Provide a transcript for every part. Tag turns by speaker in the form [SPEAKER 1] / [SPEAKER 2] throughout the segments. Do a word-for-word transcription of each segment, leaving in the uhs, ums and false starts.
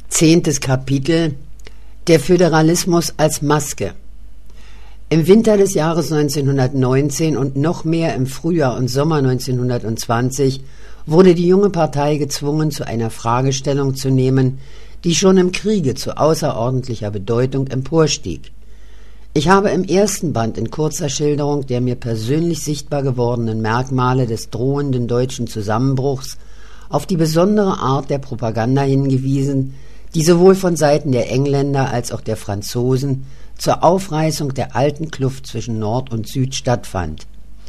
[SPEAKER 1] Zehntes Kapitel: Der Föderalismus als Maske. Im Winter des Jahres neunzehnhundertneunzehn und noch mehr im Frühjahr und Sommer neunzehnhundertzwanzig wurde die junge Partei gezwungen, zu einer Fragestellung zu nehmen, die schon im Kriege zu außerordentlicher Bedeutung emporstieg. Ich habe im ersten Band in kurzer Schilderung der mir persönlich sichtbar gewordenen Merkmale des drohenden deutschen Zusammenbruchs auf die besondere Art der Propaganda hingewiesen, die sowohl von Seiten der Engländer als auch der Franzosen zur Aufreißung der alten Kluft zwischen Nord und Süd stattfand.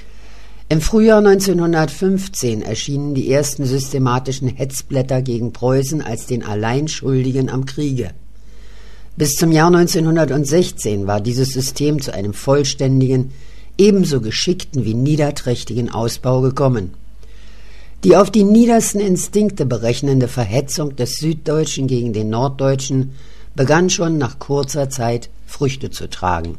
[SPEAKER 1] Im Frühjahr neunzehnhundertfünfzehn erschienen die ersten systematischen Hetzblätter gegen Preußen als den Alleinschuldigen am Kriege. Bis zum Jahr neunzehnhundertsechzehn war dieses System zu einem vollständigen, ebenso geschickten wie niederträchtigen Ausbau gekommen. Die auf die niedersten Instinkte berechnende Verhetzung des Süddeutschen gegen den Norddeutschen begann schon nach kurzer Zeit Früchte zu tragen.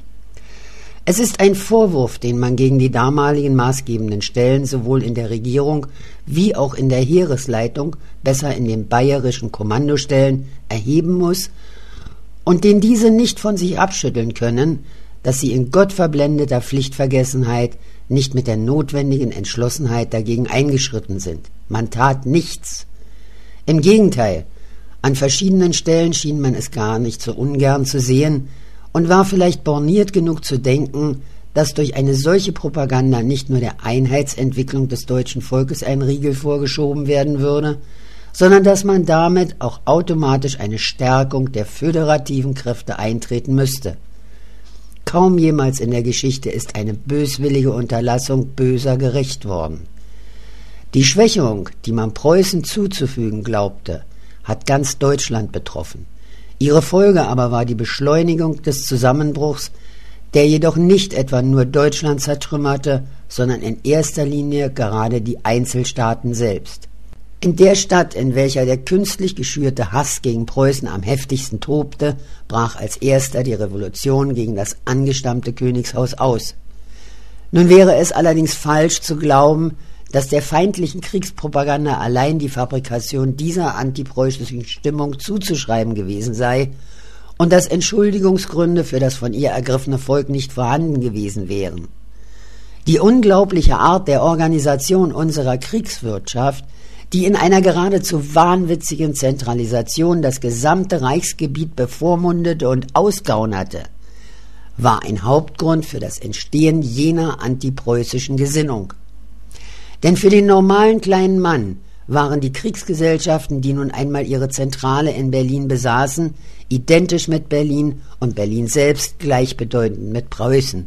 [SPEAKER 1] Es ist ein Vorwurf, den man gegen die damaligen maßgebenden Stellen sowohl in der Regierung wie auch in der Heeresleitung, besser in den bayerischen Kommandostellen, erheben muss und den diese nicht von sich abschütteln können, dass sie in gottverblendeter Pflichtvergessenheit nicht mit der notwendigen Entschlossenheit dagegen eingeschritten sind. Man tat nichts. Im Gegenteil, an verschiedenen Stellen schien man es gar nicht so ungern zu sehen und war vielleicht borniert genug zu denken, dass durch eine solche Propaganda nicht nur der Einheitsentwicklung des deutschen Volkes ein Riegel vorgeschoben werden würde, sondern dass man damit auch automatisch eine Stärkung der föderativen Kräfte eintreten müsste. Kaum jemals in der Geschichte ist eine böswillige Unterlassung böser gerächt worden. Die Schwächung, die man Preußen zuzufügen glaubte, hat ganz Deutschland betroffen. Ihre Folge aber war die Beschleunigung des Zusammenbruchs, der jedoch nicht etwa nur Deutschland zertrümmerte, sondern in erster Linie gerade die Einzelstaaten selbst. In der Stadt, in welcher der künstlich geschürte Hass gegen Preußen am heftigsten tobte, brach als erster die Revolution gegen das angestammte Königshaus aus. Nun wäre es allerdings falsch zu glauben, dass der feindlichen Kriegspropaganda allein die Fabrikation dieser antipreußischen Stimmung zuzuschreiben gewesen sei und dass Entschuldigungsgründe für das von ihr ergriffene Volk nicht vorhanden gewesen wären. Die unglaubliche Art der Organisation unserer Kriegswirtschaft, die in einer geradezu wahnwitzigen Zentralisation das gesamte Reichsgebiet bevormundete und ausgaunerte, war ein Hauptgrund für das Entstehen jener antipreußischen Gesinnung. Denn für den normalen kleinen Mann waren die Kriegsgesellschaften, die nun einmal ihre Zentrale in Berlin besaßen, identisch mit Berlin und Berlin selbst gleichbedeutend mit Preußen.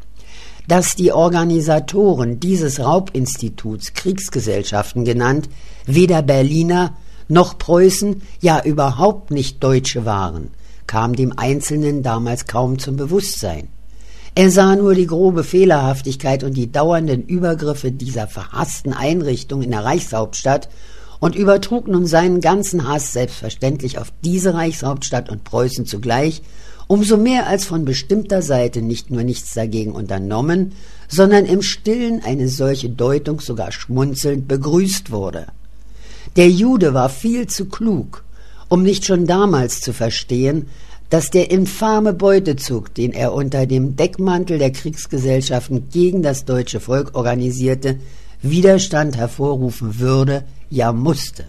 [SPEAKER 1] Dass die Organisatoren dieses Raubinstituts Kriegsgesellschaften genannt weder Berliner noch Preußen, ja überhaupt nicht Deutsche waren, kam dem Einzelnen damals kaum zum Bewusstsein. Er sah nur die grobe Fehlerhaftigkeit und die dauernden Übergriffe dieser verhassten Einrichtung in der Reichshauptstadt und übertrug nun seinen ganzen Hass selbstverständlich auf diese Reichshauptstadt und Preußen zugleich, umso mehr als von bestimmter Seite nicht nur nichts dagegen unternommen, sondern im Stillen eine solche Deutung sogar schmunzelnd begrüßt wurde. Der Jude war viel zu klug, um nicht schon damals zu verstehen, dass der infame Beutezug, den er unter dem Deckmantel der Kriegsgesellschaften gegen das deutsche Volk organisierte, Widerstand hervorrufen würde, ja musste.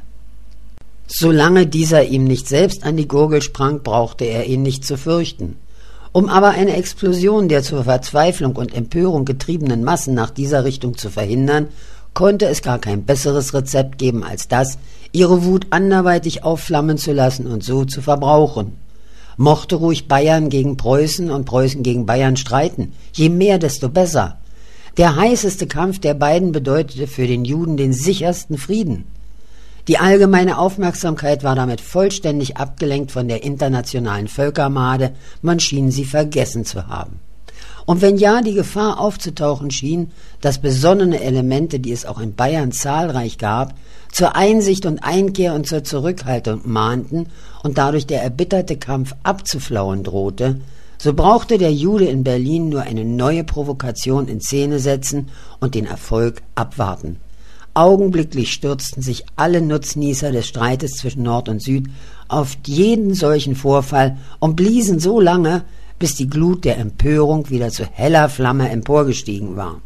[SPEAKER 1] Solange dieser ihm nicht selbst an die Gurgel sprang, brauchte er ihn nicht zu fürchten. Um aber eine Explosion der zur Verzweiflung und Empörung getriebenen Massen nach dieser Richtung zu verhindern, konnte es gar kein besseres Rezept geben als das, ihre Wut anderweitig aufflammen zu lassen und so zu verbrauchen. Mochte ruhig Bayern gegen Preußen und Preußen gegen Bayern streiten, je mehr, desto besser. Der heißeste Kampf der beiden bedeutete für den Juden den sichersten Frieden. Die allgemeine Aufmerksamkeit war damit vollständig abgelenkt von der internationalen Völkermade, man schien sie vergessen zu haben. Und wenn ja die Gefahr aufzutauchen schien, dass besonnene Elemente, die es auch in Bayern zahlreich gab, zur Einsicht und Einkehr und zur Zurückhaltung mahnten und dadurch der erbitterte Kampf abzuflauen drohte, so brauchte der Jude in Berlin nur eine neue Provokation in Szene setzen und den Erfolg abwarten. augenblicklich stürzten sich alle Nutznießer des Streites zwischen Nord und Süd auf jeden solchen Vorfall und bliesen so lange, bis die Glut der Empörung wieder zu heller Flamme emporgestiegen war.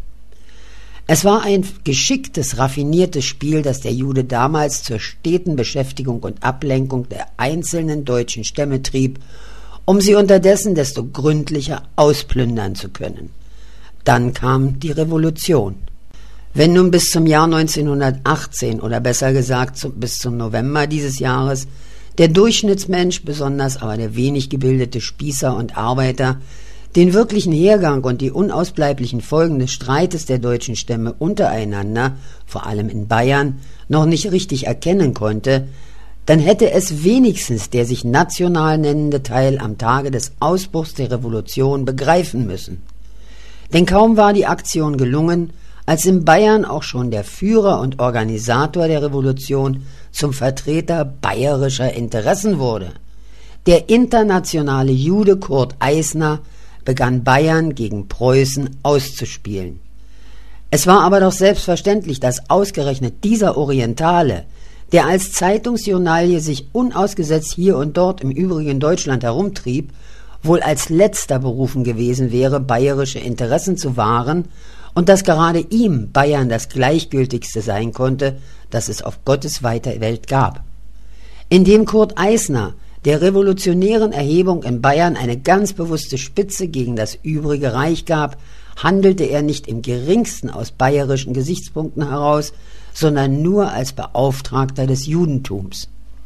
[SPEAKER 1] Es war ein geschicktes, raffiniertes Spiel, das der Jude damals zur steten Beschäftigung und Ablenkung der einzelnen deutschen Stämme trieb, um sie unterdessen desto gründlicher ausplündern zu können. Dann kam die Revolution. Wenn nun bis zum Jahr neunzehnhundertachtzehn oder besser gesagt zum, bis zum November dieses Jahres der Durchschnittsmensch, besonders aber der wenig gebildete Spießer und Arbeiter, den wirklichen Hergang und die unausbleiblichen Folgen des Streites der deutschen Stämme untereinander, vor allem in Bayern, noch nicht richtig erkennen konnte, dann hätte es wenigstens der sich national nennende Teil am Tage des Ausbruchs der Revolution begreifen müssen. Denn kaum war die Aktion gelungen, als in Bayern auch schon der Führer und Organisator der Revolution zum Vertreter bayerischer Interessen wurde. Der internationale Jude Kurt Eisner begann Bayern gegen Preußen auszuspielen. Es war aber doch selbstverständlich, dass ausgerechnet dieser Orientale, der als Zeitungsjournalie sich unausgesetzt hier und dort im übrigen Deutschland herumtrieb, wohl als letzter berufen gewesen wäre, bayerische Interessen zu wahren, und dass gerade ihm Bayern das gleichgültigste sein konnte, das es auf Gottes weiter Welt gab. Indem Kurt Eisner der revolutionären Erhebung in Bayern eine ganz bewusste Spitze gegen das übrige Reich gab, handelte er nicht im geringsten aus bayerischen Gesichtspunkten heraus, sondern nur als Beauftragter des Judentums.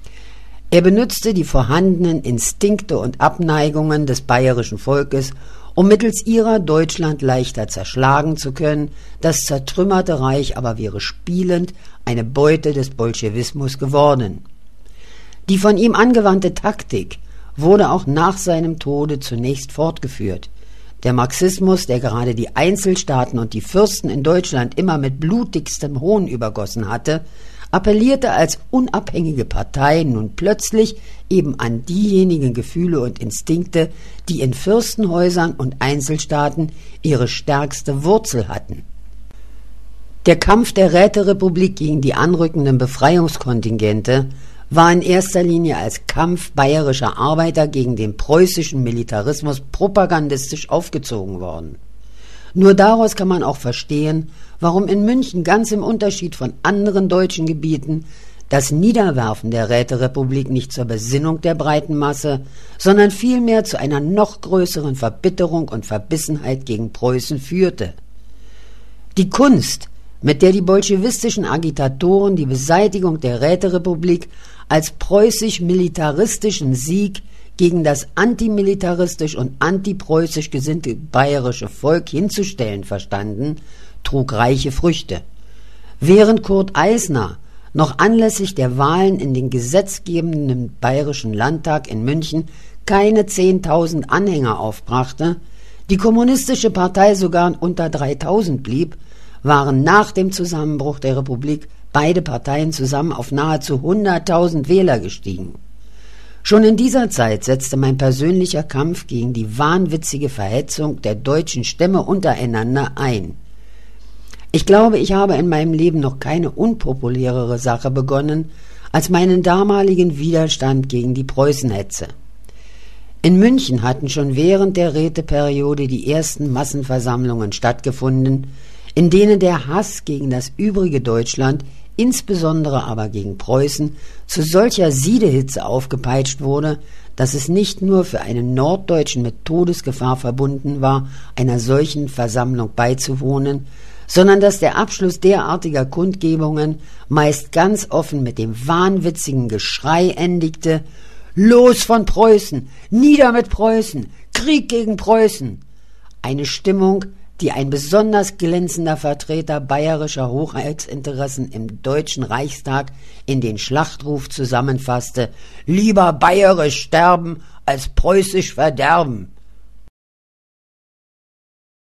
[SPEAKER 1] Er benützte die vorhandenen Instinkte und Abneigungen des bayerischen Volkes, um mittels ihrer Deutschland leichter zerschlagen zu können, das zertrümmerte Reich aber wäre spielend eine Beute des Bolschewismus geworden. Die von ihm angewandte Taktik wurde auch nach seinem Tode zunächst fortgeführt. Der Marxismus, der gerade die Einzelstaaten und die Fürsten in Deutschland immer mit blutigstem Hohn übergossen hatte, appellierte als unabhängige Partei nun plötzlich eben an diejenigen Gefühle und Instinkte, die in Fürstenhäusern und Einzelstaaten ihre stärkste Wurzel hatten. Der Kampf der Räterepublik gegen die anrückenden Befreiungskontingente war in erster Linie als Kampf bayerischer Arbeiter gegen den preußischen Militarismus propagandistisch aufgezogen worden. Nur daraus kann man auch verstehen, warum in München ganz im Unterschied von anderen deutschen Gebieten das Niederwerfen der Räterepublik nicht zur Besinnung der breiten Masse, sondern vielmehr zu einer noch größeren Verbitterung und Verbissenheit gegen Preußen führte. Die Kunst, mit der die bolschewistischen Agitatoren die Beseitigung der Räterepublik als preußisch-militaristischen Sieg gegen das antimilitaristisch und antipreußisch gesinnte bayerische Volk hinzustellen verstanden, trug reiche Früchte. Während Kurt Eisner noch anlässlich der Wahlen in den gesetzgebenden Bayerischen Landtag in München keine zehntausend Anhänger aufbrachte, die Kommunistische Partei sogar unter dreitausend blieb, waren nach dem Zusammenbruch der Republik beide Parteien zusammen auf nahezu hunderttausend Wähler gestiegen. Schon in dieser Zeit setzte mein persönlicher Kampf gegen die wahnwitzige Verhetzung der deutschen Stämme untereinander ein. Ich glaube, ich habe in meinem Leben noch keine unpopulärere Sache begonnen, als meinen damaligen Widerstand gegen die Preußenhetze. In München hatten schon während der Räteperiode die ersten Massenversammlungen stattgefunden, in denen der Hass gegen das übrige Deutschland, insbesondere aber gegen Preußen, zu solcher Siedehitze aufgepeitscht wurde, dass es nicht nur für einen Norddeutschen mit Todesgefahr verbunden war, einer solchen Versammlung beizuwohnen, sondern dass der Abschluss derartiger Kundgebungen meist ganz offen mit dem wahnwitzigen Geschrei endigte: »Los von Preußen! Nieder mit Preußen! Krieg gegen Preußen!« Eine Stimmung, die ein besonders glänzender Vertreter bayerischer Hoheitsinteressen im Deutschen Reichstag in den Schlachtruf zusammenfasste: »Lieber bayerisch sterben als preußisch verderben«.